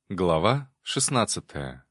Глава 16.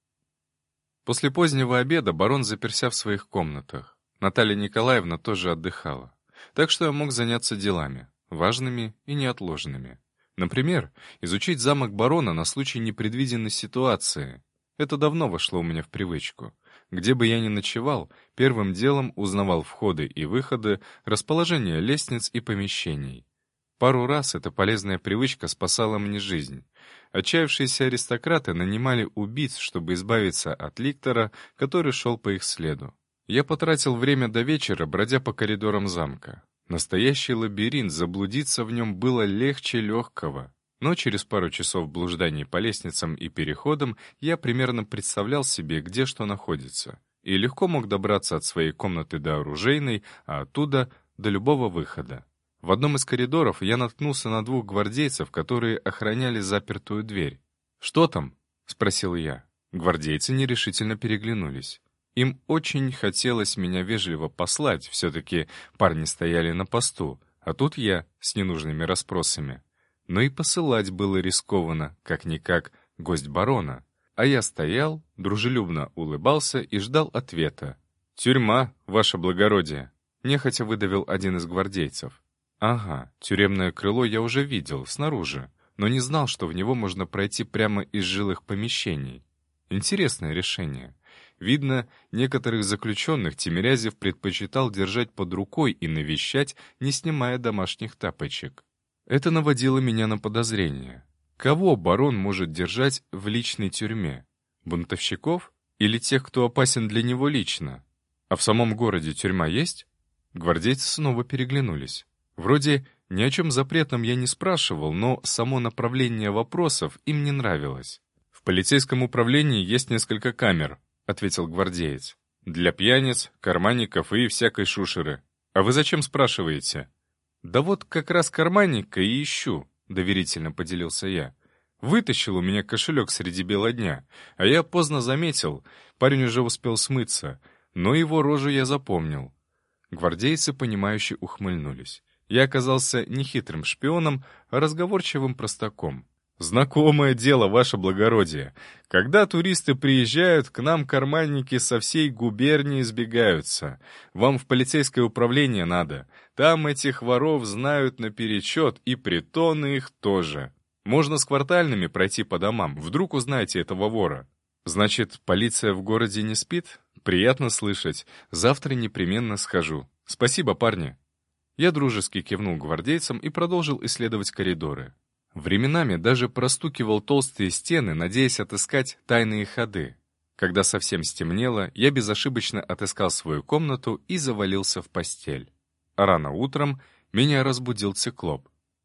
После позднего обеда барон заперся в своих комнатах. Наталья Николаевна тоже отдыхала. Так что я мог заняться делами, важными и неотложными. Например, изучить замок барона на случай непредвиденной ситуации. Это давно вошло у меня в привычку. Где бы я ни ночевал, первым делом узнавал входы и выходы, расположение лестниц и помещений. Пару раз эта полезная привычка спасала мне жизнь. Отчаявшиеся аристократы нанимали убийц, чтобы избавиться от ликтора, который шел по их следу. Я потратил время до вечера, бродя по коридорам замка. Настоящий лабиринт, заблудиться в нем было легче легкого. Но через пару часов блужданий по лестницам и переходам я примерно представлял себе, где что находится, и легко мог добраться от своей комнаты до оружейной, а оттуда до любого выхода. В одном из коридоров я наткнулся на двух гвардейцев, которые охраняли запертую дверь. «Что там?» — спросил я. Гвардейцы нерешительно переглянулись. Им очень хотелось меня вежливо послать, все-таки парни стояли на посту, а тут я с ненужными расспросами. Но и посылать было рискованно, как-никак гость барона. А я стоял, дружелюбно улыбался и ждал ответа. «Тюрьма, ваше благородие», — нехотя выдавил один из гвардейцев. Ага, тюремное крыло я уже видел, снаружи, но не знал, что в него можно пройти прямо из жилых помещений. Интересное решение. Видно, некоторых заключенных Тимирязев предпочитал держать под рукой и навещать, не снимая домашних тапочек. Это наводило меня на подозрение. Кого барон может держать в личной тюрьме? Бунтовщиков? Или тех, кто опасен для него лично? А в самом городе тюрьма есть? Гвардейцы снова переглянулись. Вроде ни о чем запретном я не спрашивал, но само направление вопросов им не нравилось. «В полицейском управлении есть несколько камер», — ответил гвардеец. «Для пьяниц, карманников и всякой шушеры. А вы зачем спрашиваете?» «Да вот как раз карманника и ищу», — доверительно поделился я. «Вытащил у меня кошелек среди бела дня, а я поздно заметил, парень уже успел смыться, но его рожу я запомнил». Гвардейцы, понимающе ухмыльнулись. Я оказался не хитрым шпионом, а разговорчивым простаком. «Знакомое дело, ваше благородие. Когда туристы приезжают, к нам карманники со всей губернии сбегаются. Вам в полицейское управление надо. Там этих воров знают наперечет, и притоны их тоже. Можно с квартальными пройти по домам, вдруг узнаете этого вора». «Значит, полиция в городе не спит? Приятно слышать. Завтра непременно схожу. Спасибо, парни». Я дружески кивнул гвардейцам и продолжил исследовать коридоры. Временами даже простукивал толстые стены, надеясь отыскать тайные ходы. Когда совсем стемнело, я безошибочно отыскал свою комнату и завалился в постель. А рано утром меня разбудил циклоп.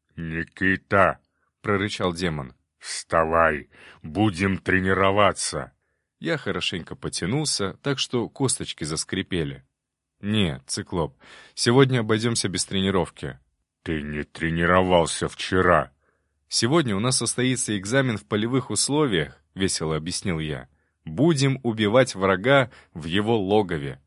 «Никита!» — прорычал демон. «Вставай! Будем тренироваться!» Я хорошенько потянулся, так что косточки заскрипели. «Нет, циклоп, сегодня обойдемся без тренировки». «Ты не тренировался вчера». «Сегодня у нас состоится экзамен в полевых условиях», — весело объяснил я. «Будем убивать врага в его логове».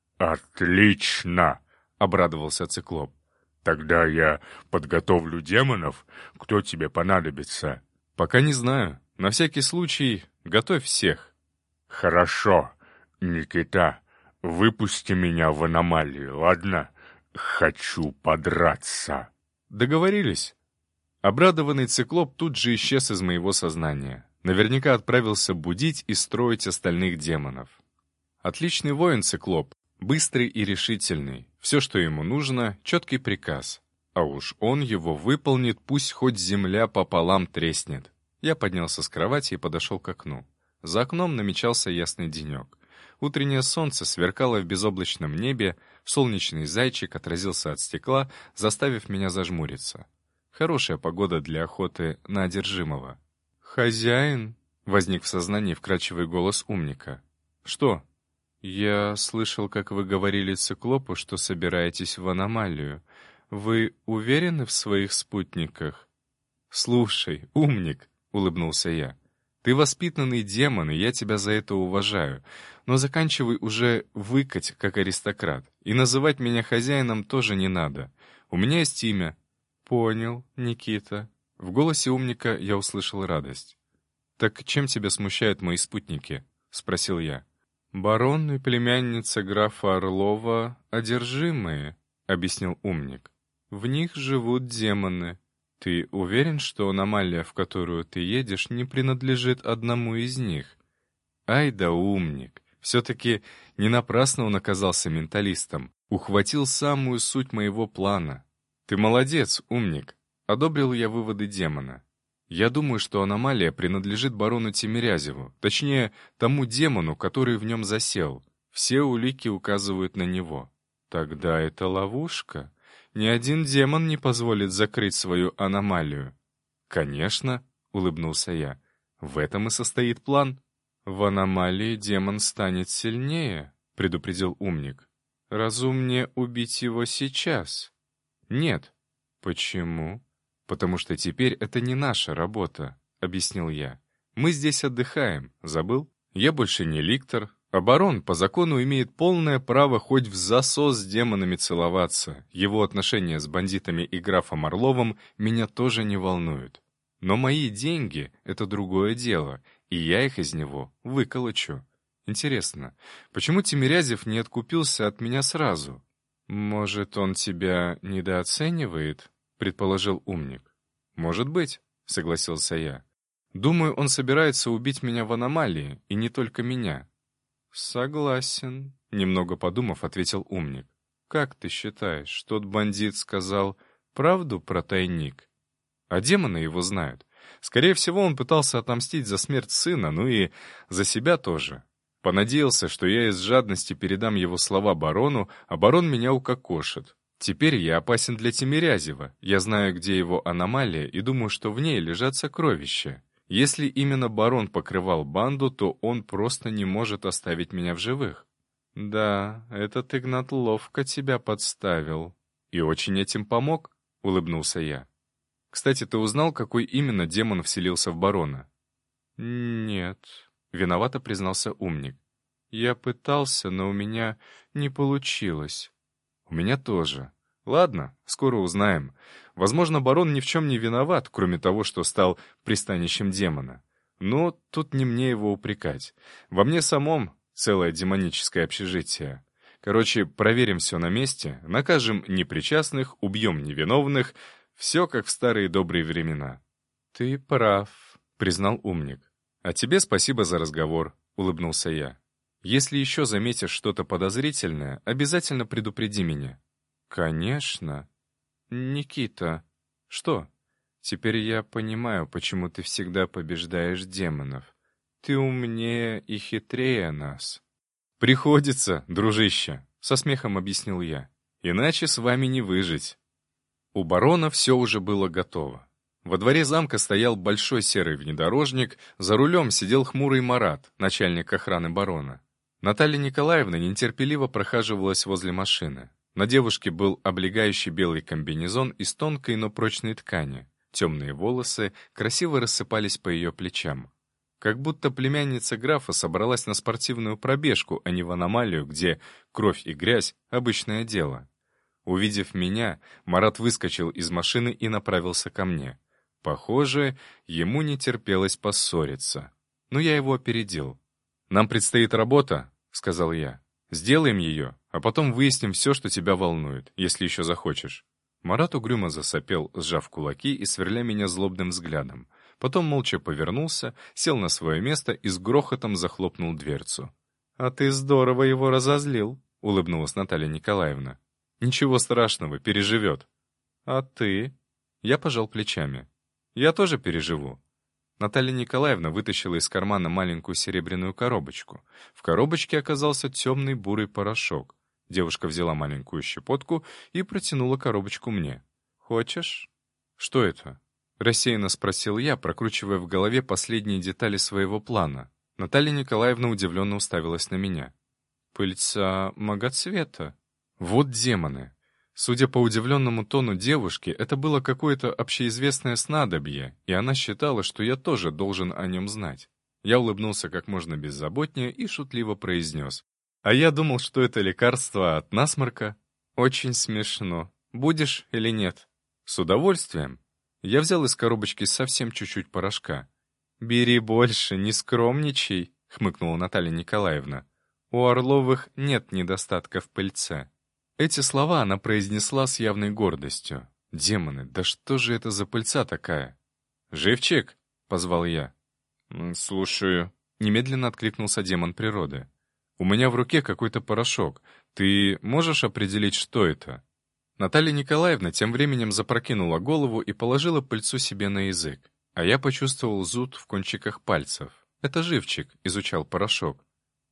«Отлично!» — обрадовался циклоп. «Тогда я подготовлю демонов. Кто тебе понадобится?» «Пока не знаю. На всякий случай готовь всех». «Хорошо, Никита. Выпусти меня в аномалию, ладно? Хочу подраться». «Договорились». Обрадованный циклоп тут же исчез из моего сознания. Наверняка отправился будить и строить остальных демонов. Отличный воин циклоп, быстрый и решительный. Все, что ему нужно, четкий приказ. А уж он его выполнит, пусть хоть земля пополам треснет. Я поднялся с кровати и подошел к окну. За окном намечался ясный денек. Утреннее солнце сверкало в безоблачном небе, солнечный зайчик отразился от стекла, заставив меня зажмуриться. Хорошая погода для охоты на одержимого. «Хозяин?» — возник в сознании вкрадчивый голос умника. «Что?» «Я слышал, как вы говорили циклопу, что собираетесь в аномалию. Вы уверены в своих спутниках?» «Слушай, умник!» — улыбнулся я. «Ты воспитанный демон, и я тебя за это уважаю. Но заканчивай уже выкать, как аристократ. И называть меня хозяином тоже не надо. У меня есть имя». «Понял, Никита». В голосе умника я услышал радость. «Так чем тебя смущают мои спутники?» — спросил я. «Барон и племянница графа Орлова одержимые», — объяснил умник. «В них живут демоны. Ты уверен, что аномалия, в которую ты едешь, не принадлежит одному из них?» Ай да умник! Все-таки не напрасно он оказался менталистом. Ухватил самую суть моего плана. «Ты молодец, умник!» — одобрил я выводы демона. «Я думаю, что аномалия принадлежит барону Тимирязеву, точнее, тому демону, который в нем засел. Все улики указывают на него». «Тогда это ловушка. Ни один демон не позволит закрыть свою аномалию». «Конечно», — улыбнулся я, — «в этом и состоит план». «В аномалии демон станет сильнее», — предупредил умник. «Разумнее убить его сейчас». «Нет». «Почему?» «Потому что теперь это не наша работа», — объяснил я. «Мы здесь отдыхаем, забыл? Я больше не ликтор, а барон по закону имеет полное право хоть в засос с демонами целоваться. Его отношения с бандитами и графом Орловым меня тоже не волнуют. Но мои деньги — это другое дело, и я их из него выколочу. Интересно, почему Тимирязев не откупился от меня сразу?» «Может, он тебя недооценивает?» — предположил умник. «Может быть», — согласился я. «Думаю, он собирается убить меня в аномалии, и не только меня». «Согласен», — немного подумав, ответил умник. «Как ты считаешь, тот бандит сказал правду про тайник?» «А демоны его знают. Скорее всего, он пытался отомстить за смерть сына, ну и за себя тоже. Понадеялся, что я из жадности передам его слова барону, а барон меня укокошит. Теперь я опасен для Тимирязева. Я знаю, где его аномалия, и думаю, что в ней лежат сокровища. Если именно барон покрывал банду, то он просто не может оставить меня в живых». «Да, этот Игнат ловко тебя подставил. И очень этим помог», — улыбнулся я. «Кстати, ты узнал, какой именно демон вселился в барона?» «Нет», — виновато признался умник. «Я пытался, но у меня не получилось». «У меня тоже. Ладно, скоро узнаем. Возможно, барон ни в чем не виноват, кроме того, что стал пристанищем демона. Но тут не мне его упрекать. Во мне самом целое демоническое общежитие. Короче, проверим все на месте, накажем непричастных, убьем невиновных. Все как в старые добрые времена». «Ты прав», — признал умник. «А тебе спасибо за разговор», — улыбнулся я. «Если еще заметишь что-то подозрительное, обязательно предупреди меня». «Конечно». «Никита». «Что?» «Теперь я понимаю, почему ты всегда побеждаешь демонов. Ты умнее и хитрее нас». «Приходится, дружище», — со смехом объяснил я. «Иначе с вами не выжить». У барона все уже было готово. Во дворе замка стоял большой серый внедорожник, за рулем сидел хмурый Марат, начальник охраны барона. Наталья Николаевна нетерпеливо прохаживалась возле машины. На девушке был облегающий белый комбинезон из тонкой, но прочной ткани. Темные волосы красиво рассыпались по ее плечам. Как будто племянница графа собралась на спортивную пробежку, а не в аномалию, где кровь и грязь — обычное дело. Увидев меня, Марат выскочил из машины и направился ко мне. Похоже, ему не терпелось поссориться. Но я его опередил. «Нам предстоит работа», — сказал я. «Сделаем ее, а потом выясним все, что тебя волнует, если еще захочешь». Марат угрюмо засопел, сжав кулаки и сверля меня злобным взглядом. Потом молча повернулся, сел на свое место и с грохотом захлопнул дверцу. «А ты здорово его разозлил», — улыбнулась Наталья Николаевна. «Ничего страшного, переживет». «А ты?» Я пожал плечами. «Я тоже переживу». Наталья Николаевна вытащила из кармана маленькую серебряную коробочку. В коробочке оказался темный бурый порошок. Девушка взяла маленькую щепотку и протянула коробочку мне. «Хочешь?» «Что это?» — рассеянно спросил я, прокручивая в голове последние детали своего плана. Наталья Николаевна удивленно уставилась на меня. «Пыльца многоцвета». Вот демоны. Судя по удивленному тону девушки, это было какое-то общеизвестное снадобье, и она считала, что я тоже должен о нем знать. Я улыбнулся как можно беззаботнее и шутливо произнес. «А я думал, что это лекарство от насморка». «Очень смешно. Будешь или нет?» «С удовольствием». Я взял из коробочки совсем чуть-чуть порошка. «Бери больше, не скромничай», — хмыкнула Наталья Николаевна. «У Орловых нет недостатка в пыльце». Эти слова она произнесла с явной гордостью. «Демоны, да что же это за пыльца такая?» «Живчик!» — позвал я. «Слушаю», — немедленно откликнулся демон природы. «У меня в руке какой-то порошок. Ты можешь определить, что это?» Наталья Николаевна тем временем запрокинула голову и положила пыльцу себе на язык, а я почувствовал зуд в кончиках пальцев. Это живчик изучал порошок.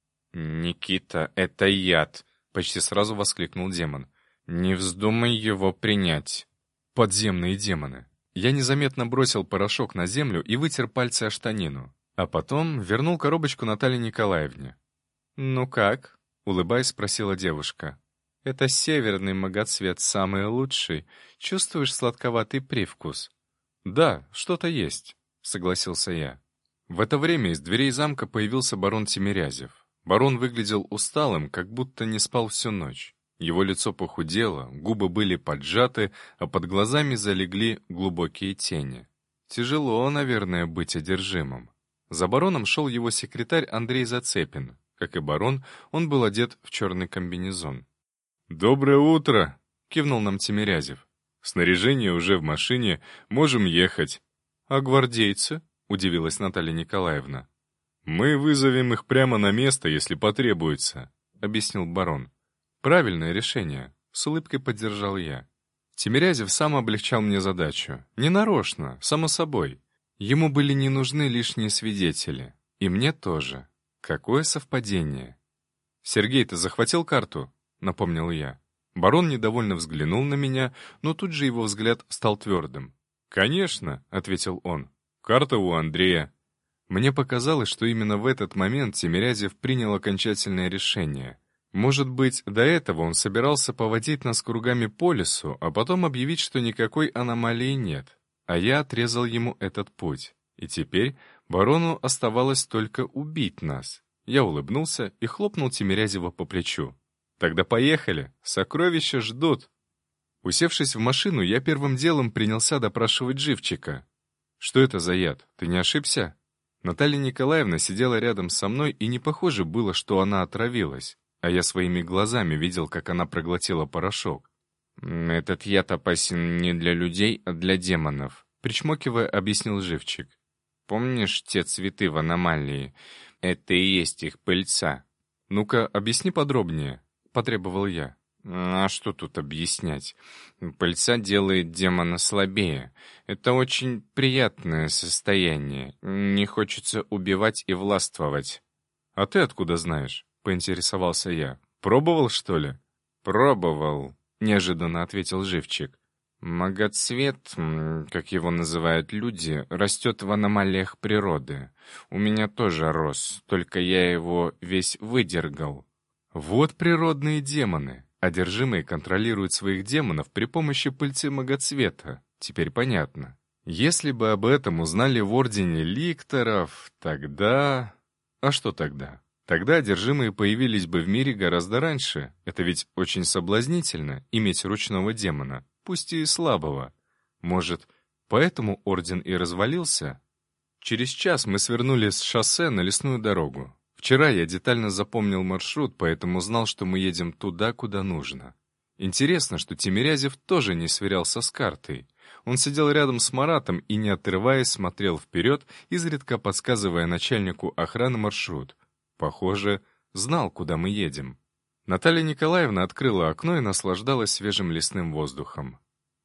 «Никита, это яд!» — почти сразу воскликнул демон. «Не вздумай его принять!» Подземные демоны. Я незаметно бросил порошок на землю и вытер пальцы о штанину, а потом вернул коробочку Наталье Николаевне. «Ну как?» — улыбаясь, спросила девушка. «Это северный магоцвет, самый лучший. Чувствуешь сладковатый привкус?» «Да, что-то есть», — согласился я. В это время из дверей замка появился барон Тимирязев. Барон выглядел усталым, как будто не спал всю ночь. Его лицо похудело, губы были поджаты, а под глазами залегли глубокие тени. Тяжело, наверное, быть одержимым. За бароном шел его секретарь Андрей Зацепин. Как и барон, он был одет в черный комбинезон. «Доброе утро!» — кивнул нам Тимирязев. «Снаряжение уже в машине, можем ехать». «А гвардейцы?» — удивилась Наталья Николаевна. «Мы вызовем их прямо на место, если потребуется», — объяснил барон. «Правильное решение», — с улыбкой поддержал я. Тимирязев сам облегчал мне задачу. Ненарочно, само собой. Ему были не нужны лишние свидетели. И мне тоже. Какое совпадение. «Сергей, ты захватил карту?» — напомнил я. Барон недовольно взглянул на меня, но тут же его взгляд стал твердым. «Конечно», — ответил он. «Карта у Андрея». Мне показалось, что именно в этот момент Тимирязев принял окончательное решение. Может быть, до этого он собирался поводить нас кругами по лесу, а потом объявить, что никакой аномалии нет. А я отрезал ему этот путь. И теперь барону оставалось только убить нас. Я улыбнулся и хлопнул Тимирязева по плечу. «Тогда поехали, сокровища ждут». Усевшись в машину, я первым делом принялся допрашивать живчика. «Что это за яд? Ты не ошибся?» Наталья Николаевна сидела рядом со мной, и не похоже было, что она отравилась. А я своими глазами видел, как она проглотила порошок. «Этот яд опасен не для людей, а для демонов», — причмокивая, объяснил живчик. «Помнишь те цветы в аномалии? Это и есть их пыльца». «Ну-ка, объясни подробнее», — потребовал я. «А что тут объяснять? Пыльца делает демона слабее. Это очень приятное состояние. Не хочется убивать и властвовать». «А ты откуда знаешь?» — поинтересовался я. «Пробовал, что ли?» «Пробовал», — неожиданно ответил живчик. «Магоцвет, как его называют люди, растет в аномалиях природы. У меня тоже рос, только я его весь выдергал». «Вот природные демоны. Одержимые контролируют своих демонов при помощи пыльцы магоцвета. Теперь понятно. Если бы об этом узнали в Ордене Ликторов, тогда...» «А что тогда?» Тогда одержимые появились бы в мире гораздо раньше. Это ведь очень соблазнительно — иметь ручного демона, пусть и слабого. Может, поэтому орден и развалился? Через час мы свернули с шоссе на лесную дорогу. Вчера я детально запомнил маршрут, поэтому знал, что мы едем туда, куда нужно. Интересно, что Тимирязев тоже не сверялся с картой. Он сидел рядом с Маратом и, не отрываясь, смотрел вперед, изредка подсказывая начальнику охраны маршрут. Похоже, знал, куда мы едем. Наталья Николаевна открыла окно и наслаждалась свежим лесным воздухом.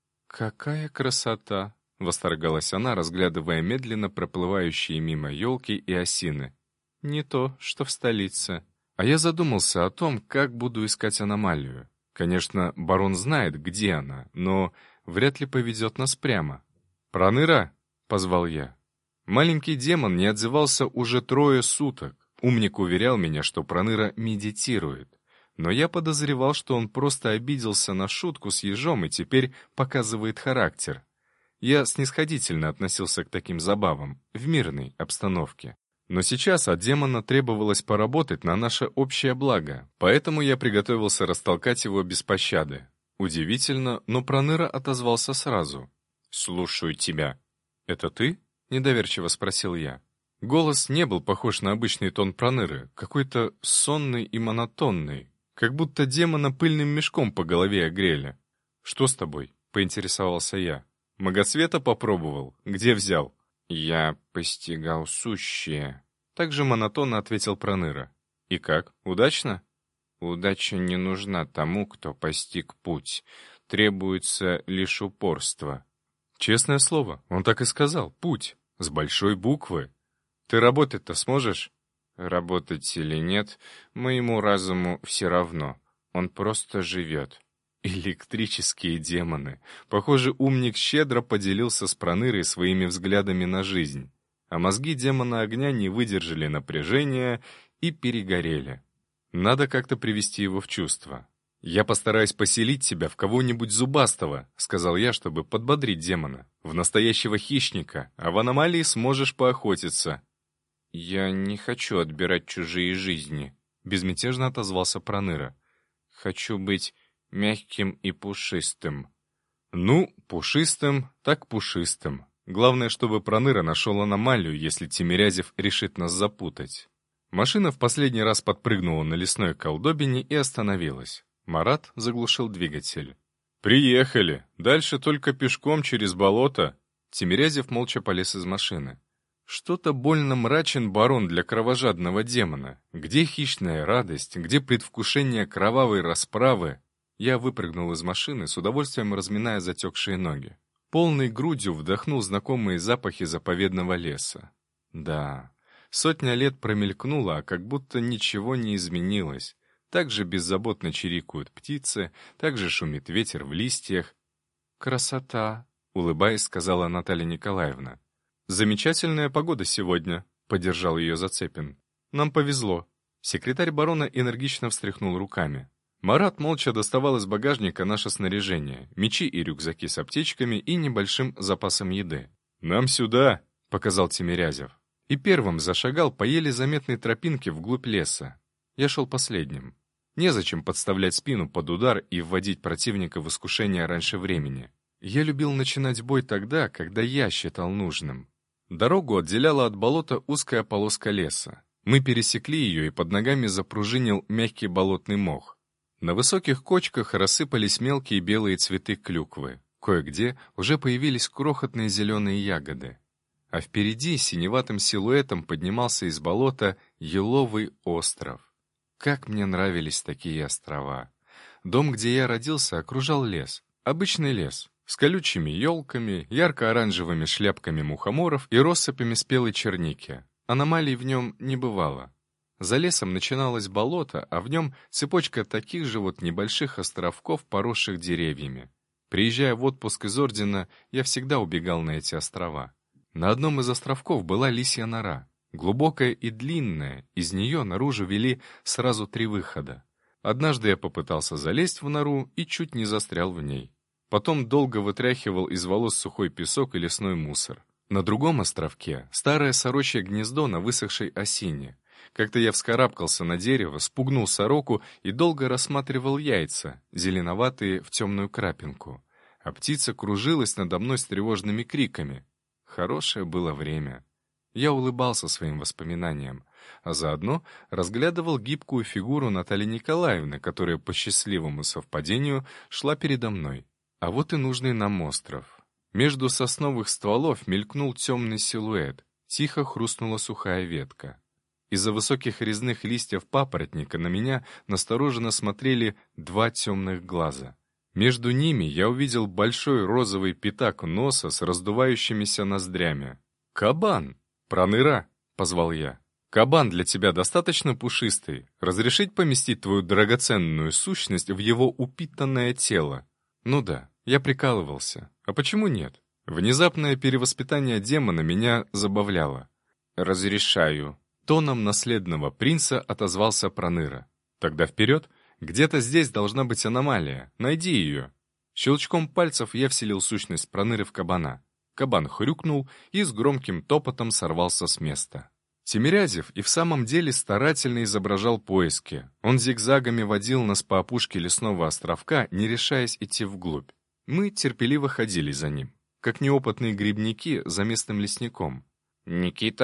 «Какая красота!» — восторгалась она, разглядывая медленно проплывающие мимо елки и осины. «Не то, что в столице». А я задумался о том, как буду искать аномалию. Конечно, барон знает, где она, но вряд ли поведет нас прямо. «Проныра!» — позвал я. Маленький демон не отзывался уже 3 суток. Умник уверял меня, что Проныра медитирует. Но я подозревал, что он просто обиделся на шутку с ежом и теперь показывает характер. Я снисходительно относился к таким забавам, в мирной обстановке. Но сейчас от демона требовалось поработать на наше общее благо, поэтому я приготовился растолкать его без пощады. Удивительно, но Проныра отозвался сразу. «Слушаю тебя». «Это ты?» — недоверчиво спросил я. Голос не был похож на обычный тон Проныры, какой-то сонный и монотонный, как будто демона пыльным мешком по голове огрели. «Что с тобой?» — поинтересовался я. «Магоцвета попробовал? Где взял?» «Я постигал сущее», — также монотонно ответил Проныра. «И как? Удачно?» «Удача не нужна тому, кто постиг путь. Требуется лишь упорство». «Честное слово, он так и сказал. Путь. С большой буквы. Ты работать-то сможешь?» «Работать или нет, моему разуму все равно. Он просто живет». Электрические демоны. Похоже, умник щедро поделился с Пронырой своими взглядами на жизнь. А мозги демона огня не выдержали напряжения и перегорели. Надо как-то привести его в чувство. «Я постараюсь поселить тебя в кого-нибудь зубастого», — сказал я, чтобы подбодрить демона. «В настоящего хищника, а в аномалии сможешь поохотиться». «Я не хочу отбирать чужие жизни», — безмятежно отозвался Проныра. «Хочу быть мягким и пушистым». «Ну, пушистым, так пушистым. Главное, чтобы Проныра нашел аномалию, если Тимирязев решит нас запутать». Машина в последний раз подпрыгнула на лесной колдобине и остановилась. Марат заглушил двигатель. «Приехали. Дальше только пешком через болото». Тимирязев молча полез из машины. Что-то больно мрачен барон для кровожадного демона. Где хищная радость, где предвкушение кровавой расправы? Я выпрыгнул из машины, с удовольствием разминая затекшие ноги. Полной грудью вдохнул знакомые запахи заповедного леса. Да, 100 лет промелькнуло, а как будто ничего не изменилось. Так же беззаботно чирикают птицы, так же шумит ветер в листьях. «Красота!» — улыбаясь, сказала Наталья Николаевна. «Замечательная погода сегодня», — поддержал ее Зацепин. «Нам повезло». Секретарь барона энергично встряхнул руками. Марат молча доставал из багажника наше снаряжение, мечи и рюкзаки с аптечками и небольшим запасом еды. «Нам сюда», — показал Тимирязев. И первым зашагал по еле заметной тропинке вглубь леса. Я шел последним. Незачем подставлять спину под удар и вводить противника в искушение раньше времени. Я любил начинать бой тогда, когда я считал нужным. Дорогу отделяла от болота узкая полоска леса. Мы пересекли ее, и под ногами запружинил мягкий болотный мох. На высоких кочках рассыпались мелкие белые цветы клюквы. Кое-где уже появились крохотные зеленые ягоды. А впереди синеватым силуэтом поднимался из болота еловый остров. Как мне нравились такие острова. Дом, где я родился, окружал лес. Обычный лес. С колючими елками, ярко-оранжевыми шляпками мухоморов и россыпями спелой черники. Аномалий в нем не бывало. За лесом начиналось болото, а в нем цепочка таких же вот небольших островков, поросших деревьями. Приезжая в отпуск из ордена, я всегда убегал на эти острова. На одном из островков была лисья нора. Глубокая и длинная, из нее наружу вели сразу 3 выхода. Однажды я попытался залезть в нору и чуть не застрял в ней. Потом долго вытряхивал из волос сухой песок и лесной мусор. На другом островке старое сорочье гнездо на высохшей осине. Как-то я вскарабкался на дерево, спугнул сороку и долго рассматривал яйца, зеленоватые в темную крапинку. А птица кружилась надо мной с тревожными криками. Хорошее было время. Я улыбался своим воспоминаниям, а заодно разглядывал гибкую фигуру Натальи Николаевны, которая по счастливому совпадению шла передо мной. А вот и нужный нам остров. Между сосновых стволов мелькнул темный силуэт, тихо хрустнула сухая ветка. Из-за высоких резных листьев папоротника на меня настороженно смотрели 2 темных глаза. Между ними я увидел большой розовый пятак носа с раздувающимися ноздрями. «Кабан! Проныра!» — позвал я. «Кабан для тебя достаточно пушистый. Разрешить поместить твою драгоценную сущность в его упитанное тело?» Ну да, я прикалывался. А почему нет? Внезапное перевоспитание демона меня забавляло. «Разрешаю». Тоном наследного принца отозвался Проныра. «Тогда вперед! Где-то здесь должна быть аномалия. Найди ее». Щелчком пальцев я вселил сущность Проныры в кабана. Кабан хрюкнул и с громким топотом сорвался с места. Тимирязев и в самом деле старательно изображал поиски. Он зигзагами водил нас по опушке лесного островка, не решаясь идти вглубь. Мы терпеливо ходили за ним, как неопытные грибники за местным лесником. «Никита!»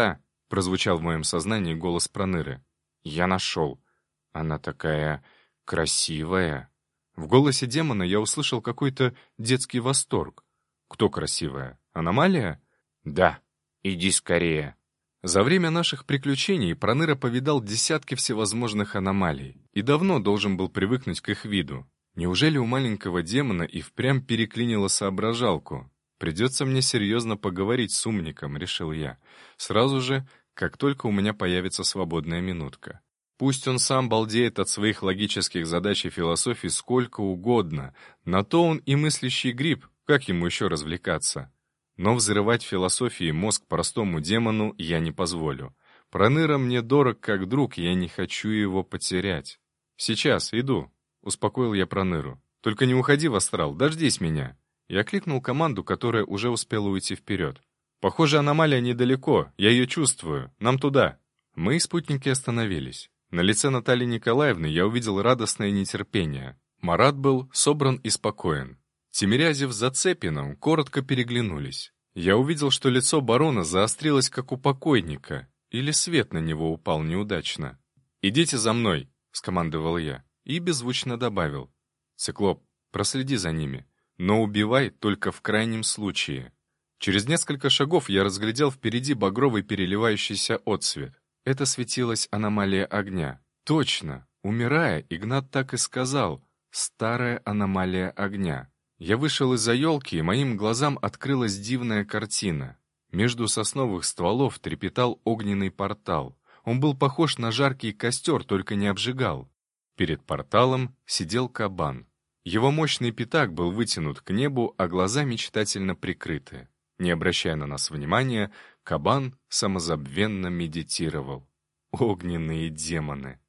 прозвучал в моем сознании голос Проныры. «Я нашел. Она такая красивая». В голосе демона я услышал какой-то детский восторг. «Кто красивая? Аномалия?» «Да. Иди скорее». За время наших приключений Проныра повидал десятки всевозможных аномалий и давно должен был привыкнуть к их виду. Неужели у маленького демона и впрямь переклинило соображалку? Придется мне серьезно поговорить с умником, решил я. Сразу же, как только у меня появится свободная минутка. Пусть он сам балдеет от своих логических задач и философии сколько угодно, на то он и мыслящий гриб, как ему еще развлекаться? Но взрывать философией мозг простому демону я не позволю. Проныра мне дорог как друг, я не хочу его потерять. «Сейчас, иду», — успокоил я Проныру. «Только не уходи в астрал, дождись меня». Я кликнул команду, которая уже успела уйти вперед. «Похоже, аномалия недалеко, я ее чувствую. Нам туда». Мои спутники остановились. На лице Натальи Николаевны я увидел радостное нетерпение. Марат был собран и спокоен. Тимирязев с Зацепиным коротко переглянулись. Я увидел, что лицо барона заострилось, как у покойника, или свет на него упал неудачно. «Идите за мной», — скомандовал я, и беззвучно добавил. «Циклоп, проследи за ними, но убивай только в крайнем случае». Через несколько шагов я разглядел впереди багровый переливающийся отсвет. Это светилась аномалия огня. Точно, умирая, Игнат так и сказал «старая аномалия огня». Я вышел из-за елки, и моим глазам открылась дивная картина. Между сосновых стволов трепетал огненный портал. Он был похож на жаркий костер, только не обжигал. Перед порталом сидел кабан. Его мощный пятак был вытянут к небу, а глаза мечтательно прикрыты. Не обращая на нас внимания, кабан самозабвенно медитировал. Огненные демоны!